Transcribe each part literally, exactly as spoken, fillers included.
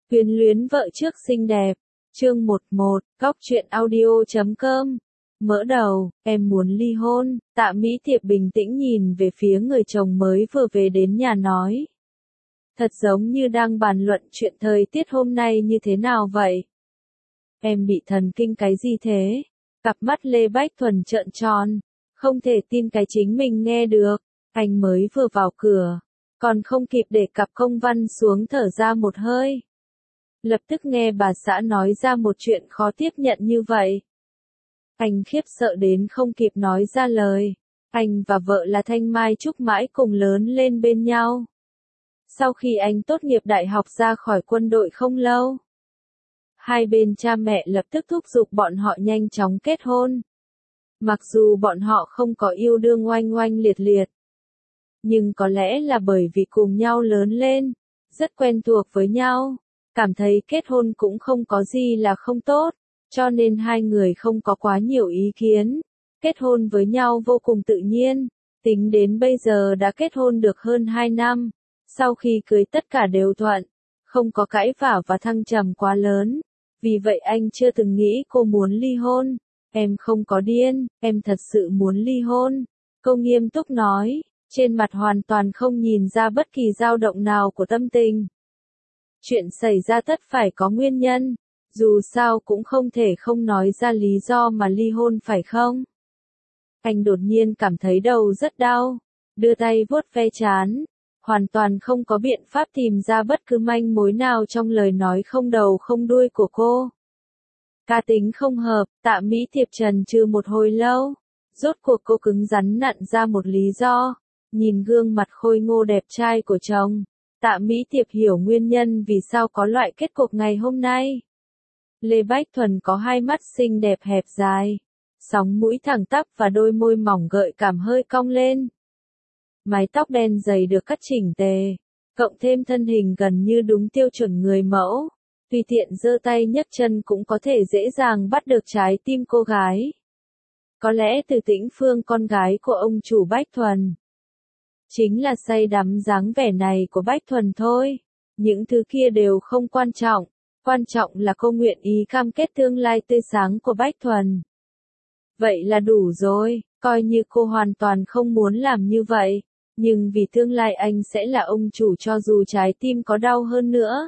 Quyến luyến vợ trước xinh đẹp. Chương mười một, Góc truyện audio chấm com. Mỡ đầu, em muốn ly hôn. Tạ Mỹ Tiệp bình tĩnh nhìn về phía người chồng mới vừa về đến nhà nói. Thật giống như đang bàn luận chuyện thời tiết hôm nay như thế nào vậy. Em bị thần kinh cái gì thế? Cặp mắt Lê Bách Thuần trợn tròn. Không thể tin cái chính mình nghe được. Anh mới vừa vào cửa. Còn không kịp để cặp công văn xuống thở ra một hơi. Lập tức nghe bà xã nói ra một chuyện khó tiếp nhận như vậy. Anh khiếp sợ đến không kịp nói ra lời. Anh và vợ là Thanh Mai Trúc mãi cùng lớn lên bên nhau. Sau khi anh tốt nghiệp đại học ra khỏi quân đội không lâu, hai bên cha mẹ lập tức thúc giục bọn họ nhanh chóng kết hôn. Mặc dù bọn họ không có yêu đương oanh oanh liệt liệt, nhưng có lẽ là bởi vì cùng nhau lớn lên, rất quen thuộc với nhau, cảm thấy kết hôn cũng không có gì là không tốt, cho nên hai người không có quá nhiều ý kiến. Kết hôn với nhau vô cùng tự nhiên, tính đến bây giờ đã kết hôn được hơn hai năm, sau khi cưới tất cả đều thuận, không có cãi vã và thăng trầm quá lớn, vì vậy anh chưa từng nghĩ cô muốn ly hôn. Em không có điên, em thật sự muốn ly hôn. Cô nghiêm túc nói, trên mặt hoàn toàn không nhìn ra bất kỳ dao động nào của tâm tình. Chuyện xảy ra tất phải có nguyên nhân, dù sao cũng không thể không nói ra lý do mà ly hôn phải không? Anh đột nhiên cảm thấy đầu rất đau, đưa tay vuốt ve trán, hoàn toàn không có biện pháp tìm ra bất cứ manh mối nào trong lời nói không đầu không đuôi của cô. Cá tính không hợp, Tạ Mỹ Tiệp trần trừ một hồi lâu, rốt cuộc cô cứng rắn nặn ra một lý do. Nhìn gương mặt khôi ngô đẹp trai của chồng, Tạ Mỹ Tiệp hiểu nguyên nhân vì sao có loại kết cục ngày hôm nay. Lê Bách Thuần có hai mắt xinh đẹp hẹp dài, sóng mũi thẳng tắp và đôi môi mỏng gợi cảm hơi cong lên. Mái tóc đen dày được cắt chỉnh tề, cộng thêm thân hình gần như đúng tiêu chuẩn người mẫu, tùy tiện giơ tay nhấc chân cũng có thể dễ dàng bắt được trái tim cô gái. Có lẽ Từ Tĩnh Phương con gái của ông chủ Bách Thuần chính là say đắm dáng vẻ này của Bách Thuần thôi. Những thứ kia đều không quan trọng, quan trọng là cô nguyện ý cam kết tương lai tươi sáng của Bách Thuần. Vậy là đủ rồi, coi như cô hoàn toàn không muốn làm như vậy, nhưng vì tương lai anh sẽ là ông chủ cho dù trái tim có đau hơn nữa.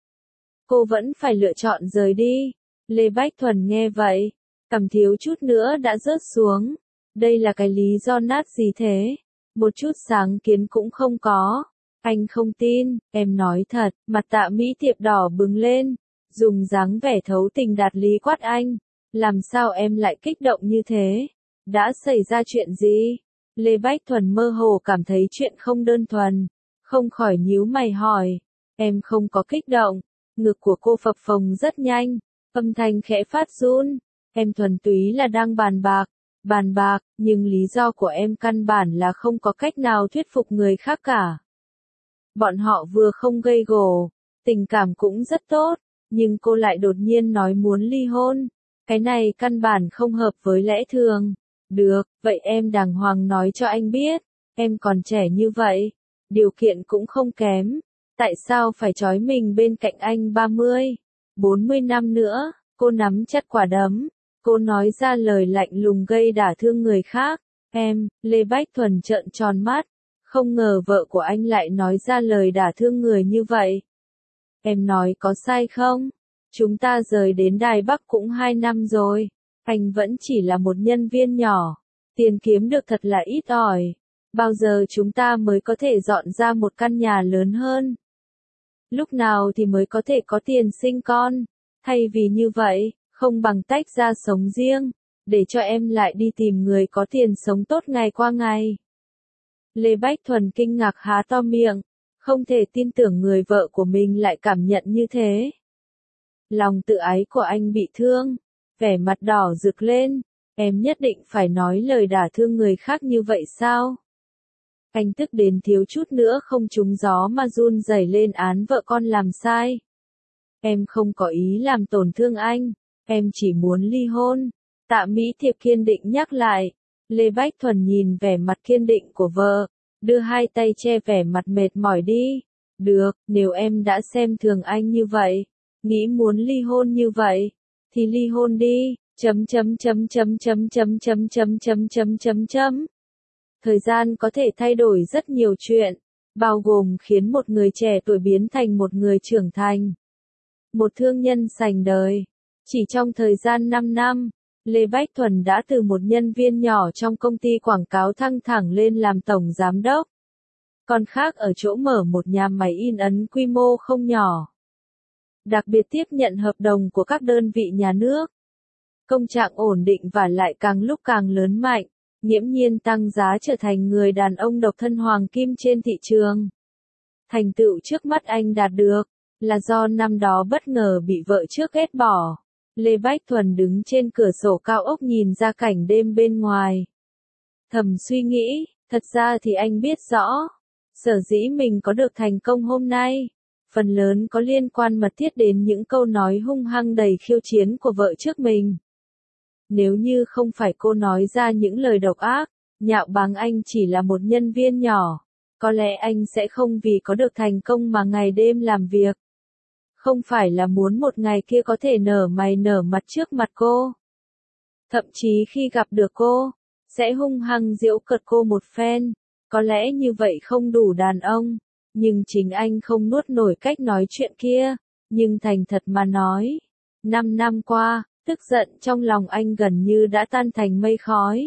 Cô vẫn phải lựa chọn rời đi. Lê Bách Thuần nghe vậy, cằm thiếu chút nữa đã rớt xuống. Đây là cái lý do nát gì thế? Một chút sáng kiến cũng không có. Anh không tin, em nói thật. Mặt Tạ Mỹ Tiệp đỏ bừng lên, dùng dáng vẻ thấu tình đạt lý quát anh. Làm sao em lại kích động như thế? Đã xảy ra chuyện gì? Lê Bách Thuần mơ hồ cảm thấy chuyện không đơn thuần, không khỏi nhíu mày hỏi. Em không có kích động. Ngực của cô phập phồng rất nhanh, âm thanh khẽ phát run. Em thuần túy là đang bàn bạc, bàn bạc, nhưng lý do của em căn bản là không có cách nào thuyết phục người khác cả. Bọn họ vừa không gây gổ, tình cảm cũng rất tốt, nhưng cô lại đột nhiên nói muốn ly hôn. Cái này căn bản không hợp với lẽ thường. Được, vậy em đàng hoàng nói cho anh biết, em còn trẻ như vậy, điều kiện cũng không kém. Tại sao phải trói mình bên cạnh anh ba mươi, bốn mươi năm nữa? Cô nắm chặt quả đấm, cô nói ra lời lạnh lùng gây đả thương người khác. Em, Lê Bách Thuần trợn tròn mắt, không ngờ vợ của anh lại nói ra lời đả thương người như vậy. Em nói có sai không? Chúng ta rời đến Đài Bắc cũng hai năm rồi, anh vẫn chỉ là một nhân viên nhỏ, tiền kiếm được thật là ít ỏi. Bao giờ chúng ta mới có thể dọn ra một căn nhà lớn hơn? Lúc nào thì mới có thể có tiền sinh con? Thay vì như vậy, không bằng tách ra sống riêng, để cho em lại đi tìm người có tiền sống tốt ngày qua ngày. Lê Bách Thuần kinh ngạc há to miệng, không thể tin tưởng người vợ của mình lại cảm nhận như thế. Lòng tự ái của anh bị thương, vẻ mặt đỏ rực lên. Em nhất định phải nói lời đả thương người khác như vậy sao? Anh tức đến thiếu chút nữa không trúng gió mà run rẩy lên án vợ con làm sai. Em không có ý làm tổn thương anh, em chỉ muốn ly hôn. Tạ Mỹ Tiệp kiên định nhắc lại. Lê Bách Thuần nhìn vẻ mặt kiên định của vợ, đưa hai tay che vẻ mặt mệt mỏi đi. Được, nếu em đã xem thường anh như vậy, nghĩ muốn ly hôn như vậy, thì ly hôn đi, chấm chấm chấm chấm chấm chấm chấm chấm chấm chấm chấm chấm. Thời gian có thể thay đổi rất nhiều chuyện, bao gồm khiến một người trẻ tuổi biến thành một người trưởng thành. Một thương nhân sành đời. Chỉ trong thời gian năm năm, Lê Bách Thuần đã từ một nhân viên nhỏ trong công ty quảng cáo thăng thẳng lên làm tổng giám đốc. Còn khác ở chỗ mở một nhà máy in ấn quy mô không nhỏ. Đặc biệt tiếp nhận hợp đồng của các đơn vị nhà nước. Công trạng ổn định và lại càng lúc càng lớn mạnh, nghiễm nhiên tăng giá trở thành người đàn ông độc thân hoàng kim trên thị trường. Thành tựu trước mắt anh đạt được, là do năm đó bất ngờ bị vợ trước ghét bỏ. Lê Bách Thuần đứng trên cửa sổ cao ốc nhìn ra cảnh đêm bên ngoài. Thầm suy nghĩ, thật ra thì anh biết rõ, sở dĩ mình có được thành công hôm nay, phần lớn có liên quan mật thiết đến những câu nói hung hăng đầy khiêu chiến của vợ trước mình. Nếu như không phải cô nói ra những lời độc ác, nhạo báng anh chỉ là một nhân viên nhỏ, có lẽ anh sẽ không vì có được thành công mà ngày đêm làm việc. Không phải là muốn một ngày kia có thể nở mày nở mặt trước mặt cô. Thậm chí khi gặp được cô, sẽ hung hăng giễu cợt cô một phen. Có lẽ như vậy không đủ đàn ông, nhưng chính anh không nuốt nổi cách nói chuyện kia. Nhưng thành thật mà nói, năm năm qua, tức giận trong lòng anh gần như đã tan thành mây khói.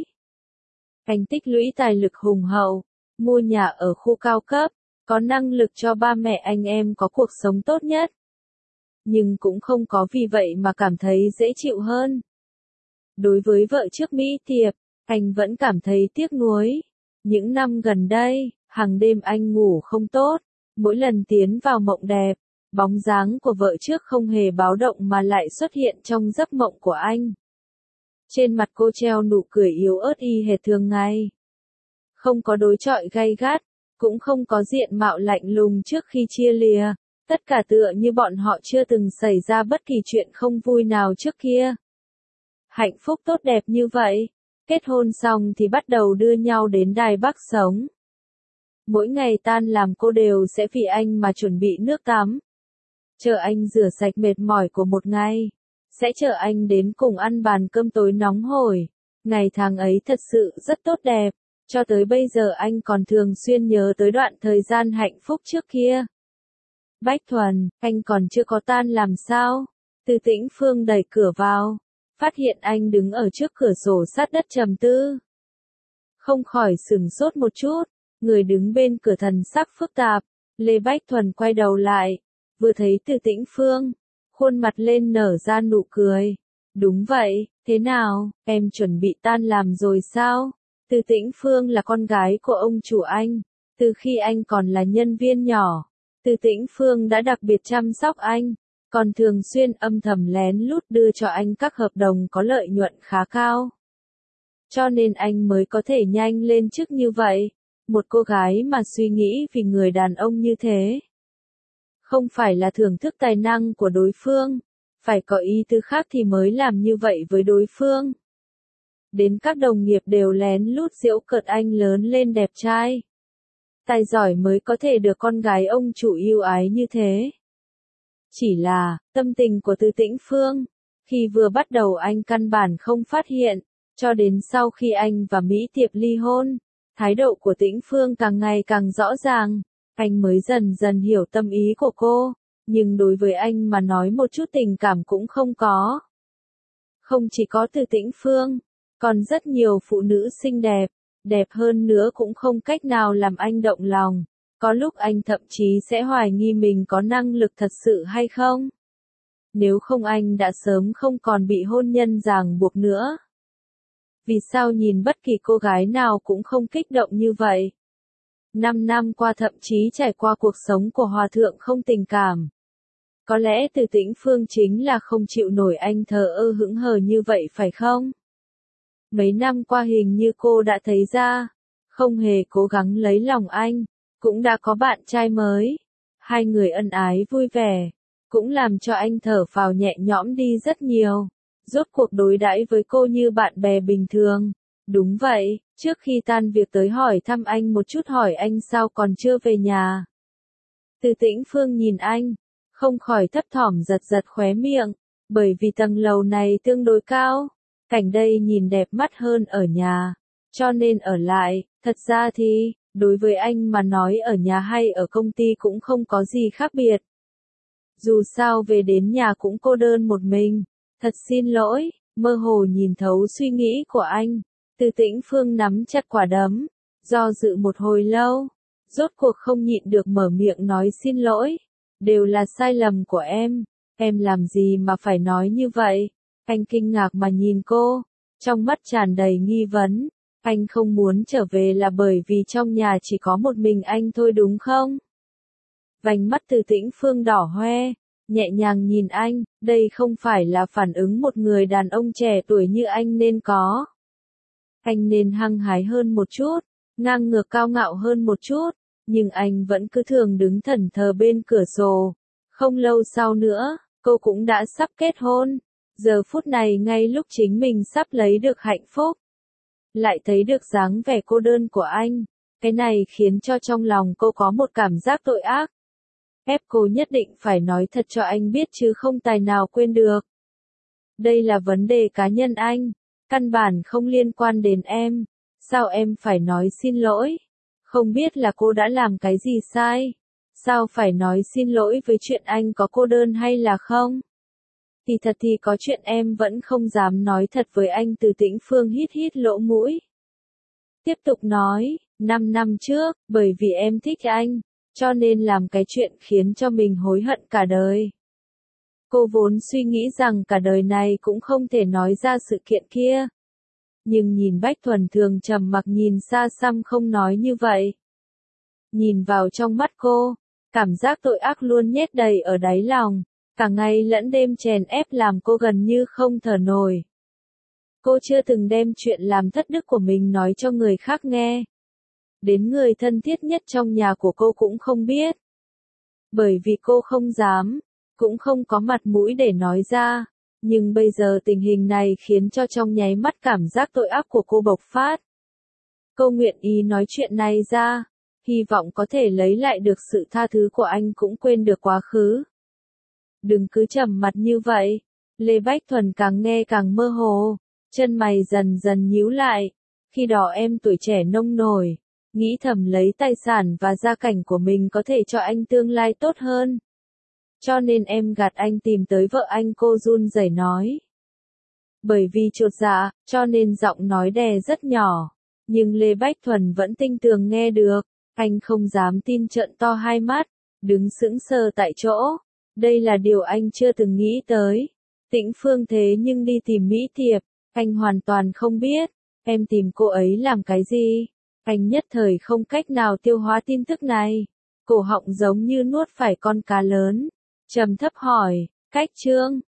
Anh tích lũy tài lực hùng hậu, mua nhà ở khu cao cấp, có năng lực cho ba mẹ anh em có cuộc sống tốt nhất. Nhưng cũng không có vì vậy mà cảm thấy dễ chịu hơn. Đối với vợ trước Mỹ Tiệp, anh vẫn cảm thấy tiếc nuối. Những năm gần đây, hàng đêm anh ngủ không tốt, mỗi lần tiến vào mộng đẹp, bóng dáng của vợ trước không hề báo động mà lại xuất hiện trong giấc mộng của anh. Trên mặt cô treo nụ cười yếu ớt y hệt thường ngày. Không có đối chọi gay gắt, cũng không có diện mạo lạnh lùng trước khi chia lìa. Tất cả tựa như bọn họ chưa từng xảy ra bất kỳ chuyện không vui nào trước kia. Hạnh phúc tốt đẹp như vậy, kết hôn xong thì bắt đầu đưa nhau đến Đài Bắc sống. Mỗi ngày tan làm cô đều sẽ vì anh mà chuẩn bị nước tắm. Chờ anh rửa sạch mệt mỏi của một ngày. Sẽ chờ anh đến cùng ăn bàn cơm tối nóng hổi. Ngày tháng ấy thật sự rất tốt đẹp. Cho tới bây giờ anh còn thường xuyên nhớ tới đoạn thời gian hạnh phúc trước kia. Bách Thuần, anh còn chưa có tan làm sao? Từ Tĩnh Phương đẩy cửa vào, phát hiện anh đứng ở trước cửa sổ sát đất trầm tư. Không khỏi sửng sốt một chút, người đứng bên cửa thần sắc phức tạp. Lê Bách Thuần quay đầu lại, vừa thấy Từ Tĩnh Phương, khuôn mặt lên nở ra nụ cười. Đúng vậy, thế nào, em chuẩn bị tan làm rồi sao? Từ Tĩnh Phương là con gái của ông chủ anh, từ khi anh còn là nhân viên nhỏ. Từ Tĩnh Phương đã đặc biệt chăm sóc anh, còn thường xuyên âm thầm lén lút đưa cho anh các hợp đồng có lợi nhuận khá cao. Cho nên anh mới có thể nhanh lên chức như vậy. Một cô gái mà suy nghĩ vì người đàn ông như thế. Không phải là thưởng thức tài năng của đối phương, phải có ý tứ khác thì mới làm như vậy với đối phương. Đến các đồng nghiệp đều lén lút giễu cợt anh lớn lên đẹp trai. Tài giỏi mới có thể được con gái ông chủ yêu ái như thế. Chỉ là, tâm tình của Từ Tĩnh Phương, khi vừa bắt đầu anh căn bản không phát hiện, cho đến sau khi anh và Mỹ Tiệp ly hôn, thái độ của Tĩnh Phương càng ngày càng rõ ràng, anh mới dần dần hiểu tâm ý của cô, nhưng đối với anh mà nói một chút tình cảm cũng không có. Không chỉ có Từ Tĩnh Phương, còn rất nhiều phụ nữ xinh đẹp. Đẹp hơn nữa cũng không cách nào làm anh động lòng. Có lúc anh thậm chí sẽ hoài nghi mình có năng lực thật sự hay không. Nếu không anh đã sớm không còn bị hôn nhân ràng buộc nữa. Vì sao nhìn bất kỳ cô gái nào cũng không kích động như vậy? Năm năm qua thậm chí trải qua cuộc sống của hòa thượng không tình cảm. Có lẽ Từ Tĩnh Phương chính là không chịu nổi anh thờ ơ hững hờ như vậy phải không? Mấy năm qua hình như cô đã thấy ra, không hề cố gắng lấy lòng anh, cũng đã có bạn trai mới. Hai người ân ái vui vẻ, cũng làm cho anh thở phào nhẹ nhõm đi rất nhiều. Rốt cuộc đối đãi với cô như bạn bè bình thường. Đúng vậy, trước khi tan việc tới hỏi thăm anh một chút hỏi anh sao còn chưa về nhà. Từ Tĩnh Phương nhìn anh, không khỏi thấp thỏm giật giật khóe miệng, bởi vì tầng lầu này tương đối cao, cảnh đây nhìn đẹp mắt hơn ở nhà, cho nên ở lại. Thật ra thì, đối với anh mà nói ở nhà hay ở công ty cũng không có gì khác biệt. Dù sao về đến nhà cũng cô đơn một mình. Thật xin lỗi, mơ hồ nhìn thấu suy nghĩ của anh. Từ Tĩnh Phương nắm chặt quả đấm, do dự một hồi lâu, rốt cuộc không nhịn được mở miệng nói xin lỗi. Đều là sai lầm của em, em làm gì mà phải nói như vậy? Anh kinh ngạc mà nhìn cô, trong mắt tràn đầy nghi vấn. Anh không muốn trở về là bởi vì trong nhà chỉ có một mình anh thôi đúng không? Vành mắt Từ Tĩnh Phương đỏ hoe, nhẹ nhàng nhìn anh, đây không phải là phản ứng một người đàn ông trẻ tuổi như anh nên có. Anh nên hăng hái hơn một chút, ngang ngược cao ngạo hơn một chút, nhưng anh vẫn cứ thường đứng thẫn thờ bên cửa sổ. Không lâu sau nữa, cô cũng đã sắp kết hôn. Giờ phút này ngay lúc chính mình sắp lấy được hạnh phúc, lại thấy được dáng vẻ cô đơn của anh. Cái này khiến cho trong lòng cô có một cảm giác tội ác. Ép cô nhất định phải nói thật cho anh biết chứ không tài nào quên được. Đây là vấn đề cá nhân anh, căn bản không liên quan đến em. Sao em phải nói xin lỗi? Không biết là cô đã làm cái gì sai? Sao phải nói xin lỗi với chuyện anh có cô đơn hay là không? Thì thật thì có chuyện em vẫn không dám nói thật với anh. Từ Tĩnh Phương hít hít lỗ mũi. Tiếp tục nói, năm năm trước, bởi vì em thích anh, cho nên làm cái chuyện khiến cho mình hối hận cả đời. Cô vốn suy nghĩ rằng cả đời này cũng không thể nói ra sự kiện kia. Nhưng nhìn Bách Thuần thường trầm mặc nhìn xa xăm không nói như vậy. Nhìn vào trong mắt cô, cảm giác tội ác luôn nhét đầy ở đáy lòng. Cả ngày lẫn đêm chèn ép làm cô gần như không thở nổi. Cô chưa từng đem chuyện làm thất đức của mình nói cho người khác nghe. Đến người thân thiết nhất trong nhà của cô cũng không biết. Bởi vì cô không dám, cũng không có mặt mũi để nói ra. Nhưng bây giờ tình hình này khiến cho trong nháy mắt cảm giác tội ác của cô bộc phát. Cô nguyện ý nói chuyện này ra, hy vọng có thể lấy lại được sự tha thứ của anh cũng quên được quá khứ. Đừng cứ trầm mặt như vậy. Lê Bách Thuần càng nghe càng mơ hồ, chân mày dần dần nhíu lại. Khi đó em tuổi trẻ nông nổi, nghĩ thầm lấy tài sản và gia cảnh của mình có thể cho anh tương lai tốt hơn. Cho nên em gạt anh tìm tới vợ anh. Cô run rẩy nói. Bởi vì chột dạ, cho nên giọng nói đè rất nhỏ. Nhưng Lê Bách Thuần vẫn tinh tường nghe được. Anh không dám tin trợn to hai mắt, đứng sững sờ tại chỗ. Đây là điều anh chưa từng nghĩ tới. Tĩnh Phương thế nhưng đi tìm Mỹ Thiệp, anh hoàn toàn không biết. Em tìm cô ấy làm cái gì? Anh nhất thời không cách nào tiêu hóa tin tức này. Cổ họng giống như nuốt phải con cá lớn. Trầm thấp hỏi, Cách Trương,